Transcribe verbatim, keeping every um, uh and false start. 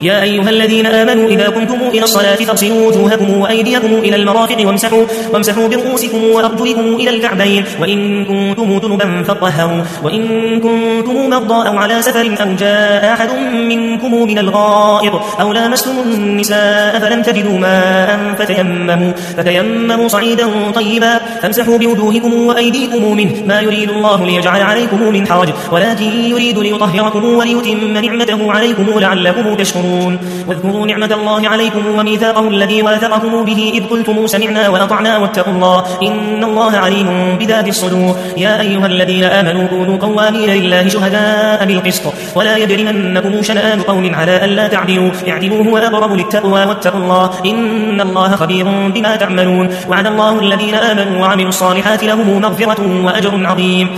يا أيها الذين آمنوا إذا كنتم إلى الصلاة فاغسلوا وجوهكم وأيديكم إلى المرافق وامسحوا, وامسحوا برؤوسكم وأرجلكم إلى الكعبين وإن كنتم جنبا فاطهروا وإن كنتم مرضى أو على سفر أو جاء أحد منكم من الغائط أو لامستم النساء فلم تجدوا ماء فتيمموا, فتيمموا صعيدا طيبا فامسحوا بوجوهكم وأيديكم منه ما يريد الله ليجعل عليكم من حرج ولكن يريد ليطهركم وليتم نعمته عليكم لعلكم تشكرون. واذكروا نعمة الله عليكم وميثاقه الذي واثقكم به إذ قلتم سمعنا وأطعنا واتقوا الله إن الله عليم بذات الصدور. يا أيها الذين آمنوا كونوا قوامين لله شهداء بالقسط ولا يجرمنكم شنآن قوم على ألا تعدلوا اعدلوا هو أقرب للتقوى واتقوا الله إن الله خبير بما تعملون. وعد الله الذين آمنوا وعملوا الصالحات لهم مغفرة وأجر عظيم.